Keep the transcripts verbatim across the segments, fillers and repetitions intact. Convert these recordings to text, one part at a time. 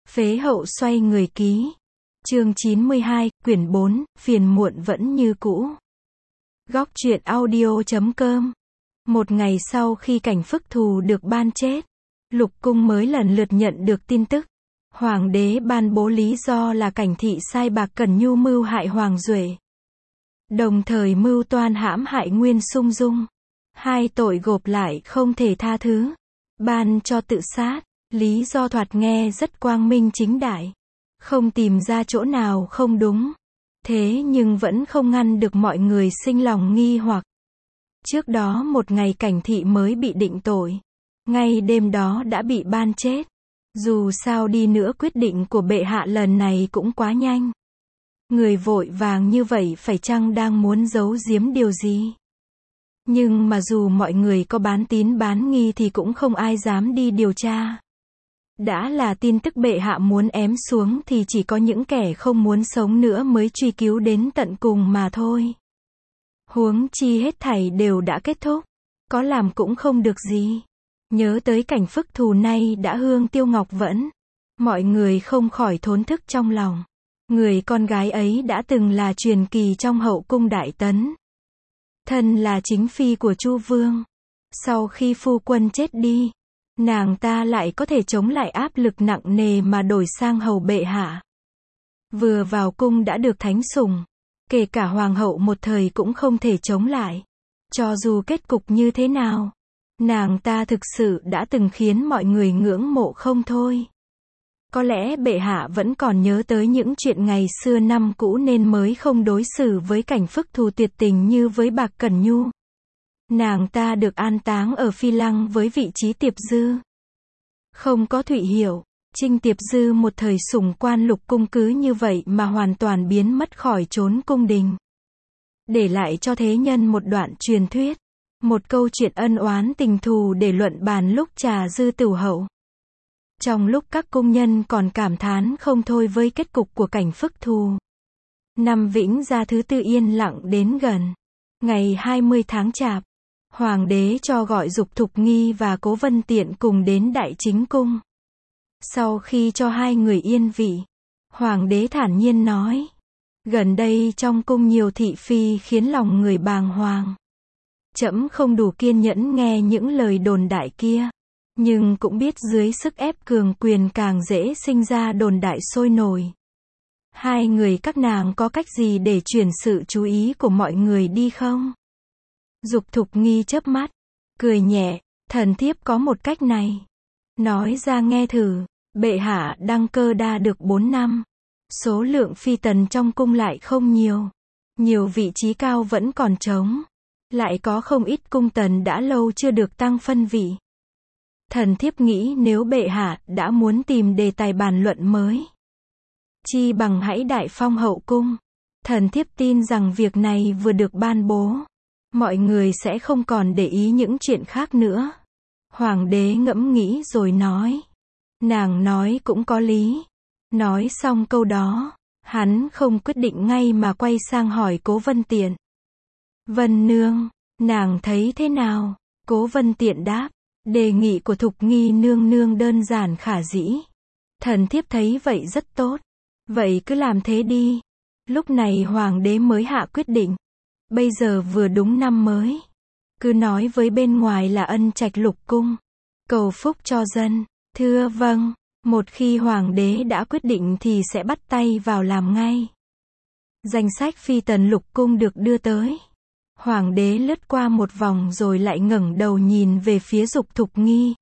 Phế hậu xoay người ký. Chương chín mươi hai, quyển bốn, phiền muộn vẫn như cũ. Góc truyện audio chấm com. Một ngày sau khi Cảnh Phức Thù được ban chết, Lục Cung mới lần lượt nhận được tin tức. Hoàng đế ban bố lý do là Cảnh thị sai Bạc Cẩn Nhu mưu hại Hoàng Duệ, đồng thời mưu toan hãm hại Nguyên Sung Dung. Hai tội gộp lại không thể tha thứ, ban cho tự sát. Lý do thoạt nghe rất quang minh chính đại, không tìm ra chỗ nào không đúng. Thế nhưng vẫn không ngăn được mọi người sinh lòng nghi hoặc. Trước đó một ngày Cảnh thị mới bị định tội, ngay đêm đó đã bị ban chết. Dù sao đi nữa quyết định của bệ hạ lần này cũng quá nhanh. Người vội vàng như vậy phải chăng đang muốn giấu giếm điều gì? Nhưng mà dù mọi người có bán tín bán nghi thì cũng không ai dám đi điều tra. Đã là tin tức bệ hạ muốn ém xuống thì chỉ có những kẻ không muốn sống nữa mới truy cứu đến tận cùng mà thôi. Huống chi hết thảy đều đã kết thúc, có làm cũng không được gì. Nhớ tới Cảnh Phức Thù nay đã hương tiêu ngọc vẫn, mọi người không khỏi thốn thức trong lòng. Người con gái ấy đã từng là truyền kỳ trong hậu cung Đại Tấn, thân là chính phi của Chu Vương. Sau khi phu quân chết đi, nàng ta lại có thể chống lại áp lực nặng nề mà đổi sang hầu bệ hạ. Vừa vào cung đã được thánh sủng, kể cả hoàng hậu một thời cũng không thể chống lại. Cho dù kết cục như thế nào, nàng ta thực sự đã từng khiến mọi người ngưỡng mộ không thôi. Có lẽ bệ hạ vẫn còn nhớ tới những chuyện ngày xưa năm cũ nên mới không đối xử với Cảnh Phức Thù tuyệt tình như với Bạc Cẩn Nhu. Nàng ta được an táng ở Phi Lăng với vị trí Tiệp Dư. Không có Thụy Hiểu, Trinh Tiệp Dư một thời sủng quan Lục Cung cứ như vậy mà hoàn toàn biến mất khỏi chốn cung đình. Để lại cho thế nhân một đoạn truyền thuyết, một câu chuyện ân oán tình thù để luận bàn lúc trà dư tửu hậu. Trong lúc các cung nhân còn cảm thán không thôi với kết cục của Cảnh Phức Thù, năm Vĩnh Gia thứ tư yên lặng đến gần. Ngày hai mươi tháng Chạp, Hoàng đế cho gọi Dục Thục Nghi và Cố Vân Tiện cùng đến Đại Chính Cung. Sau khi cho hai người yên vị, Hoàng đế thản nhiên nói: gần đây trong cung nhiều thị phi khiến lòng người bàng hoàng. Trẫm không đủ kiên nhẫn nghe những lời đồn đại kia, nhưng cũng biết dưới sức ép cường quyền càng dễ sinh ra đồn đại sôi nổi. Hai người các nàng có cách gì để chuyển sự chú ý của mọi người đi không? Dục Thục Nghi chớp mắt, cười nhẹ: thần thiếp có một cách này. Nói ra nghe thử. Bệ hạ đăng cơ đa được bốn năm. Số lượng phi tần trong cung lại không nhiều. Nhiều vị trí cao vẫn còn trống. Lại có không ít cung tần đã lâu chưa được tăng phân vị. Thần thiếp nghĩ nếu bệ hạ đã muốn tìm đề tài bàn luận mới, chi bằng hãy đại phong hậu cung. Thần thiếp tin rằng việc này vừa được ban bố, mọi người sẽ không còn để ý những chuyện khác nữa. Hoàng đế ngẫm nghĩ rồi nói: nàng nói cũng có lý. Nói xong câu đó, hắn không quyết định ngay mà quay sang hỏi Cố Vân Tiện: Vân nương, nàng thấy thế nào? Cố Vân Tiện đáp: đề nghị của Thục Nghi nương nương đơn giản khả dĩ. Thần thiếp thấy vậy rất tốt. Vậy cứ làm thế đi. Lúc này hoàng đế mới hạ quyết định. Bây giờ vừa đúng năm mới, cứ nói với bên ngoài là ân trạch Lục Cung, cầu phúc cho dân. Thưa vâng. Một khi hoàng đế đã quyết định thì sẽ bắt tay vào làm ngay. Danh sách phi tần Lục Cung được đưa tới. Hoàng đế lướt qua một vòng rồi lại ngẩng đầu nhìn về phía Dục Thục Nghi.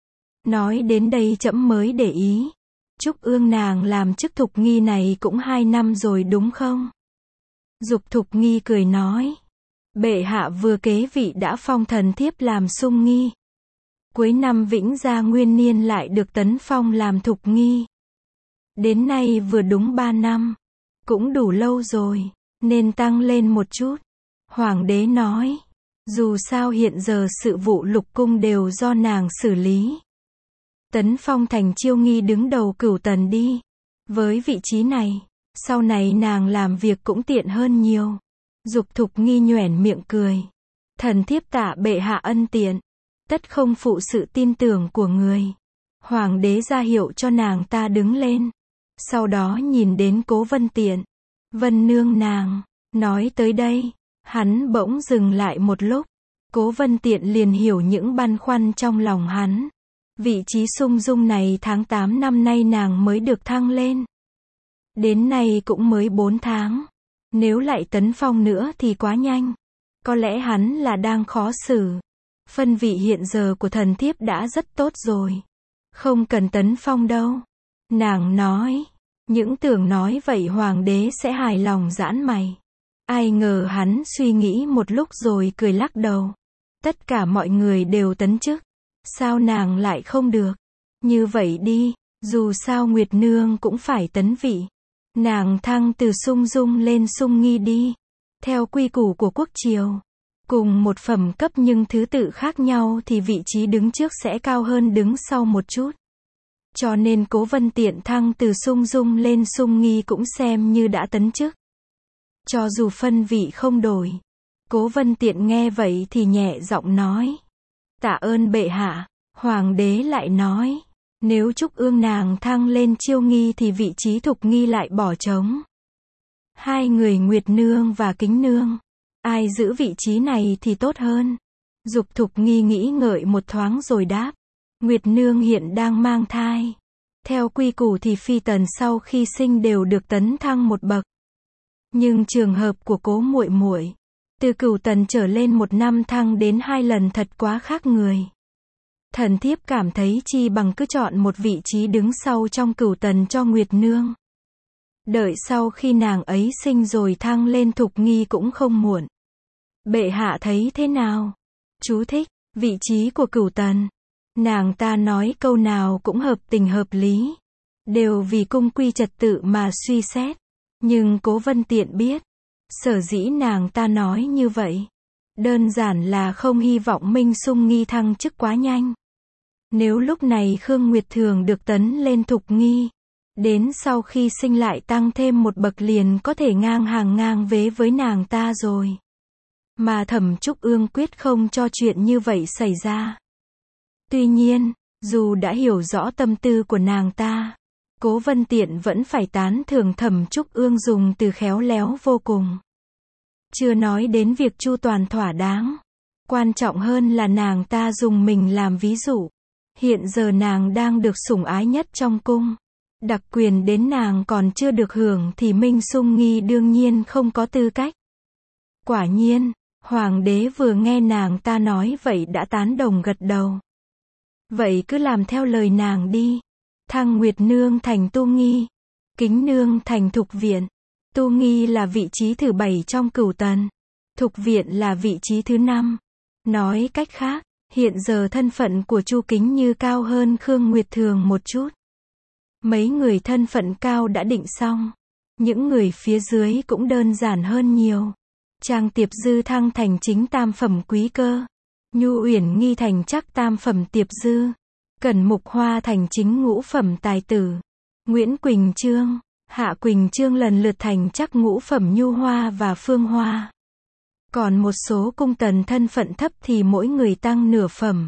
Nói đến đây trẫm mới để ý. Trúc Ương nàng làm chức Thục Nghi này cũng hai năm rồi đúng không? Dục Thục Nghi cười nói: bệ hạ vừa kế vị đã phong thần thiếp làm Sung Nghi. Cuối năm Vĩnh Gia nguyên niên lại được tấn phong làm Thục Nghi. Đến nay vừa đúng ba năm. Cũng đủ lâu rồi, nên tăng lên một chút. Hoàng đế nói: dù sao hiện giờ sự vụ Lục Cung đều do nàng xử lý. Tấn phong thành Chiêu Nghi đứng đầu cửu tần đi. Với vị trí này, sau này nàng làm việc cũng tiện hơn nhiều. Dục Thục Nghi nhoẻn miệng cười: thần thiếp tạ bệ hạ ân tiện, tất không phụ sự tin tưởng của người. Hoàng đế ra hiệu cho nàng ta đứng lên. Sau đó nhìn đến Cố Vân Tiện. Vân nương nàng, nói tới đây, hắn bỗng dừng lại một lúc. Cố Vân Tiện liền hiểu những băn khoăn trong lòng hắn. Vị trí sung dung này tháng tám năm nay nàng mới được thăng lên. Đến nay cũng mới bốn tháng. Nếu lại tấn phong nữa thì quá nhanh. Có lẽ hắn là đang khó xử. Phân vị hiện giờ của thần thiếp đã rất tốt rồi. Không cần tấn phong đâu. Nàng nói. Những tưởng nói vậy hoàng đế sẽ hài lòng giãn mày. Ai ngờ hắn suy nghĩ một lúc rồi cười lắc đầu. Tất cả mọi người đều tấn chức. Sao nàng lại không được? Như vậy đi, dù sao Nguyệt Nương cũng phải tấn vị. Nàng thăng từ sung dung lên sung nghi đi. Theo quy củ của quốc triều. Cùng một phẩm cấp nhưng thứ tự khác nhau thì vị trí đứng trước sẽ cao hơn đứng sau một chút. Cho nên Cố Vân Tiện thăng từ sung dung lên sung nghi cũng xem như đã tấn chức. Cho dù phân vị không đổi. Cố Vân Tiện nghe vậy thì nhẹ giọng nói. Tạ ơn bệ hạ. Hoàng đế lại nói. Nếu Trúc Ương nàng thăng lên chiêu nghi thì vị trí Thục nghi lại bỏ trống. Hai người Nguyệt Nương và Kính Nương. Ai giữ vị trí này thì tốt hơn. Dục Thục nghi nghĩ ngợi một thoáng rồi đáp. Nguyệt Nương hiện đang mang thai. Theo quy củ thì phi tần sau khi sinh đều được tấn thăng một bậc. Nhưng trường hợp của Cố muội muội, từ cửu tần trở lên một năm thăng đến hai lần thật quá khác người. Thần thiếp cảm thấy chi bằng cứ chọn một vị trí đứng sau trong cửu tần cho Nguyệt Nương. Đợi sau khi nàng ấy sinh rồi thăng lên Thục nghi cũng không muộn. Bệ hạ thấy thế nào? Chú thích, vị trí của cửu tần. Nàng ta nói câu nào cũng hợp tình hợp lý. Đều vì cung quy trật tự mà suy xét. Nhưng Cố Vân Tiện biết. Sở dĩ nàng ta nói như vậy. Đơn giản là không hy vọng Minh Sung nghi thăng chức quá nhanh. Nếu lúc này Khương Nguyệt Thường được tấn lên Thục nghi. Đến sau khi sinh lại tăng thêm một bậc liền có thể ngang hàng ngang vế với nàng ta rồi. Mà Thẩm Trúc Ương quyết không cho chuyện như vậy xảy ra. Tuy nhiên, dù đã hiểu rõ tâm tư của nàng ta, Cố Vân Tiện vẫn phải tán thưởng Thẩm Trúc Ương dùng từ khéo léo vô cùng. Chưa nói đến việc chu toàn thỏa đáng. Quan trọng hơn là nàng ta dùng mình làm ví dụ. Hiện giờ nàng đang được sủng ái nhất trong cung. Đặc quyền đến nàng còn chưa được hưởng thì Minh Sung nghi đương nhiên không có tư cách. Quả nhiên, hoàng đế vừa nghe nàng ta nói vậy đã tán đồng gật đầu. Vậy cứ làm theo lời nàng đi. Thăng Nguyệt Nương thành Tu nghi. Kính Nương thành Thục viện. Tu nghi là vị trí thứ bảy trong cửu tần. Thục viện là vị trí thứ năm. Nói cách khác, hiện giờ thân phận của Chu Kính Như cao hơn Khương Nguyệt Thường một chút. Mấy người thân phận cao đã định xong. Những người phía dưới cũng đơn giản hơn nhiều. Trang Tiệp Dư thăng thành chính tam phẩm quý cơ. Nhu Uyển Nghi thành chắc tam phẩm Tiệp Dư. Cẩn Mục Hoa thành chính ngũ phẩm tài tử. Nguyễn Quỳnh Trương, Hạ Quỳnh Trương lần lượt thành chắc ngũ phẩm Nhu Hoa và Phương Hoa. Còn một số cung tần thân phận thấp thì mỗi người tăng nửa phẩm.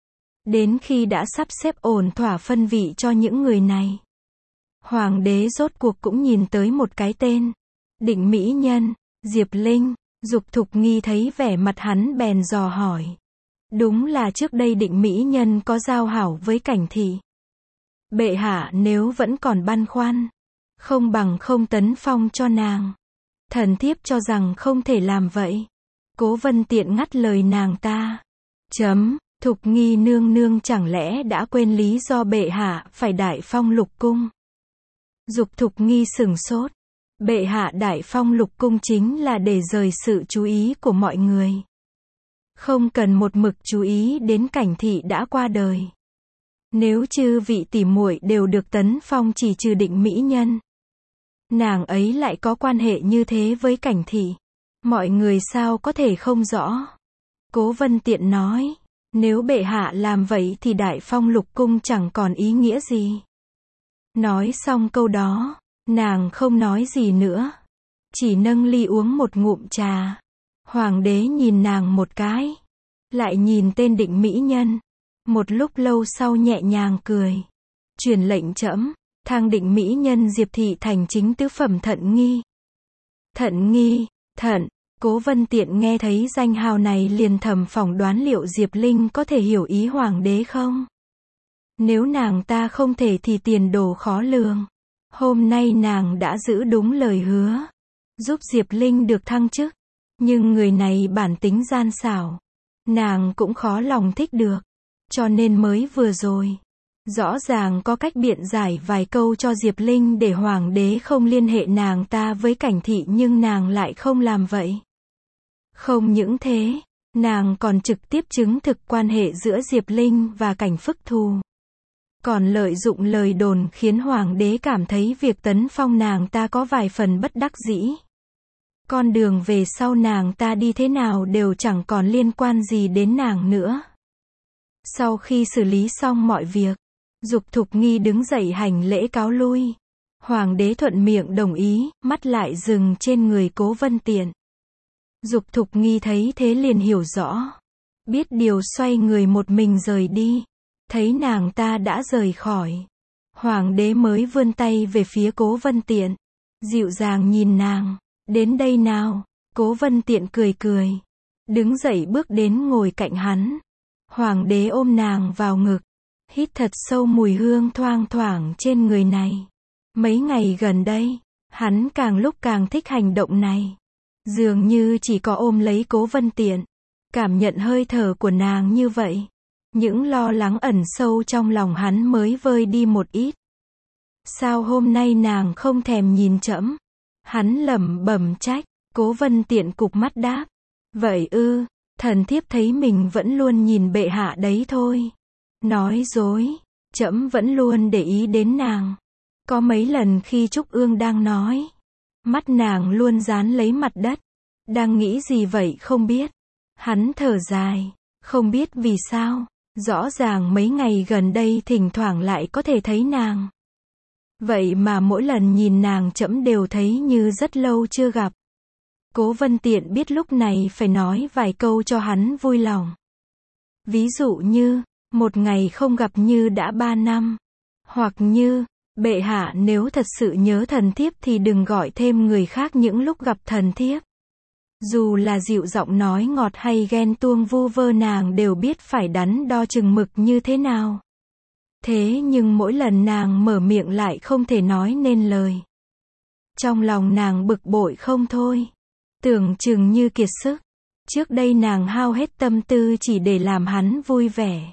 Đến khi đã sắp xếp ổn thỏa phân vị cho những người này, hoàng đế rốt cuộc cũng nhìn tới một cái tên. Định Mỹ Nhân, Diệp Linh. Dục Thục nghi thấy vẻ mặt hắn bèn dò hỏi. Đúng là trước đây Định Mỹ Nhân có giao hảo với Cảnh Thị. Bệ hạ nếu vẫn còn băn khoăn, không bằng không tấn phong cho nàng. Thần thiếp cho rằng không thể làm vậy. Cố Vân Tiện ngắt lời nàng ta. Chấm, Thục nghi nương nương chẳng lẽ đã quên lý do bệ hạ phải đại phong Lục cung. Dục Thục nghi sửng sốt. Bệ hạ đại phong Lục cung chính là để rời sự chú ý của mọi người. Không cần một mực chú ý đến Cảnh Thị đã qua đời. Nếu chư vị tỷ muội đều được tấn phong chỉ trừ Định Mỹ Nhân, nàng ấy lại có quan hệ như thế với Cảnh Thị. Mọi người sao có thể không rõ. Cố Vân Tiện nói. Nếu bệ hạ làm vậy thì đại phong Lục cung chẳng còn ý nghĩa gì. Nói xong câu đó, nàng không nói gì nữa. Chỉ nâng ly uống một ngụm trà. Hoàng đế nhìn nàng một cái. Lại nhìn tên Định Mỹ Nhân. Một lúc lâu sau nhẹ nhàng cười. Truyền lệnh trẫm, thăng định mỹ nhân Diệp thị thành chính tứ phẩm thận nghi. Thận nghi, thận, Cố Vân Tiện nghe thấy danh hào này liền thầm phỏng đoán liệu Diệp Linh có thể hiểu ý hoàng đế không? Nếu nàng ta không thể thì tiền đồ khó lường. Hôm nay nàng đã giữ đúng lời hứa, giúp Diệp Linh được thăng chức. Nhưng người này bản tính gian xảo, nàng cũng khó lòng thích được. Cho nên mới vừa rồi, rõ ràng có cách biện giải vài câu cho Diệp Linh để hoàng đế không liên hệ nàng ta với Cảnh Thị, nhưng nàng lại không làm vậy. Không những thế, nàng còn trực tiếp chứng thực quan hệ giữa Diệp Linh và Cảnh Phức Thù. Còn lợi dụng lời đồn khiến hoàng đế cảm thấy việc tấn phong nàng ta có vài phần bất đắc dĩ. Con đường về sau nàng ta đi thế nào đều chẳng còn liên quan gì đến nàng nữa. Sau khi xử lý xong mọi việc, Dục Thục Nghi đứng dậy hành lễ cáo lui. Hoàng đế thuận miệng đồng ý, mắt lại dừng trên người Cố Vân Tiện. Dục Thục Nghi thấy thế liền hiểu rõ, biết điều xoay người một mình rời đi. Thấy nàng ta đã rời khỏi, hoàng đế mới vươn tay về phía Cố Vân Tiện, dịu dàng nhìn nàng. Đến đây nào. Cố Vân Tiện cười cười, đứng dậy bước đến ngồi cạnh hắn. Hoàng đế ôm nàng vào ngực, hít thật sâu mùi hương thoang thoảng trên người này. Mấy ngày gần đây, hắn càng lúc càng thích hành động này. Dường như chỉ có ôm lấy Cố Vân Tiện, cảm nhận hơi thở của nàng như vậy, những lo lắng ẩn sâu trong lòng hắn mới vơi đi một ít. Sao hôm nay nàng không thèm nhìn trẫm? Hắn lẩm bẩm trách. Cố Vân Tiện cụp mắt đáp, vậy ư, thần thiếp thấy mình vẫn luôn nhìn bệ hạ đấy thôi. Nói dối, trẫm vẫn luôn để ý đến nàng. Có mấy lần khi Trúc Ương đang nói, mắt nàng luôn dán lấy mặt đất. Đang nghĩ gì vậy không biết. Hắn thở dài, không biết vì sao, rõ ràng mấy ngày gần đây thỉnh thoảng lại có thể thấy nàng. Vậy mà mỗi lần nhìn nàng trẫm đều thấy như rất lâu chưa gặp. Cố Vân Tiện biết lúc này phải nói vài câu cho hắn vui lòng. Ví dụ như, một ngày không gặp như đã ba năm. Hoặc như, bệ hạ nếu thật sự nhớ thần thiếp thì đừng gọi thêm người khác những lúc gặp thần thiếp. Dù là dịu giọng nói ngọt hay ghen tuông vu vơ nàng đều biết phải đắn đo chừng mực như thế nào. Thế nhưng mỗi lần nàng mở miệng lại không thể nói nên lời. Trong lòng nàng bực bội không thôi. Tưởng chừng như kiệt sức. Trước đây nàng hao hết tâm tư chỉ để làm hắn vui vẻ,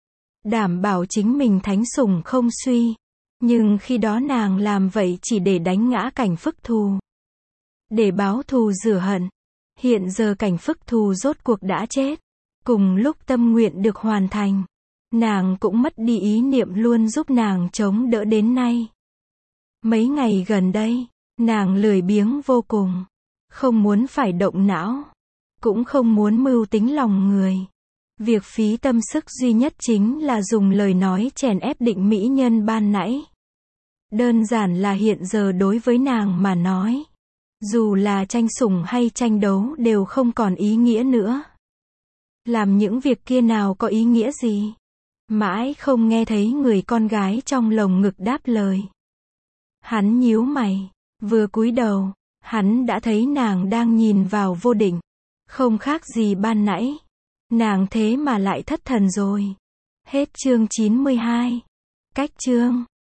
đảm bảo chính mình thánh sủng không suy. Nhưng khi đó nàng làm vậy chỉ để đánh ngã Cảnh Phức Thù, để báo thù rửa hận. Hiện giờ Cảnh Phức Thù rốt cuộc đã chết. Cùng lúc tâm nguyện được hoàn thành, nàng cũng mất đi ý niệm luôn giúp nàng chống đỡ đến nay. Mấy ngày gần đây, nàng lười biếng vô cùng. Không muốn phải động não, cũng không muốn mưu tính lòng người. Việc phí tâm sức duy nhất chính là dùng lời nói chèn ép định mỹ nhân ban nãy. Đơn giản là hiện giờ đối với nàng mà nói, dù là tranh sủng hay tranh đấu đều không còn ý nghĩa nữa. Làm những việc kia nào có ý nghĩa gì? Mãi không nghe thấy người con gái trong lồng ngực đáp lời. Hắn nhíu mày, vừa cúi đầu, hắn đã thấy nàng đang nhìn vào Vô Định. Không khác gì ban nãy. Nàng thế mà lại thất thần rồi. Hết chương chín mươi hai. Cách chương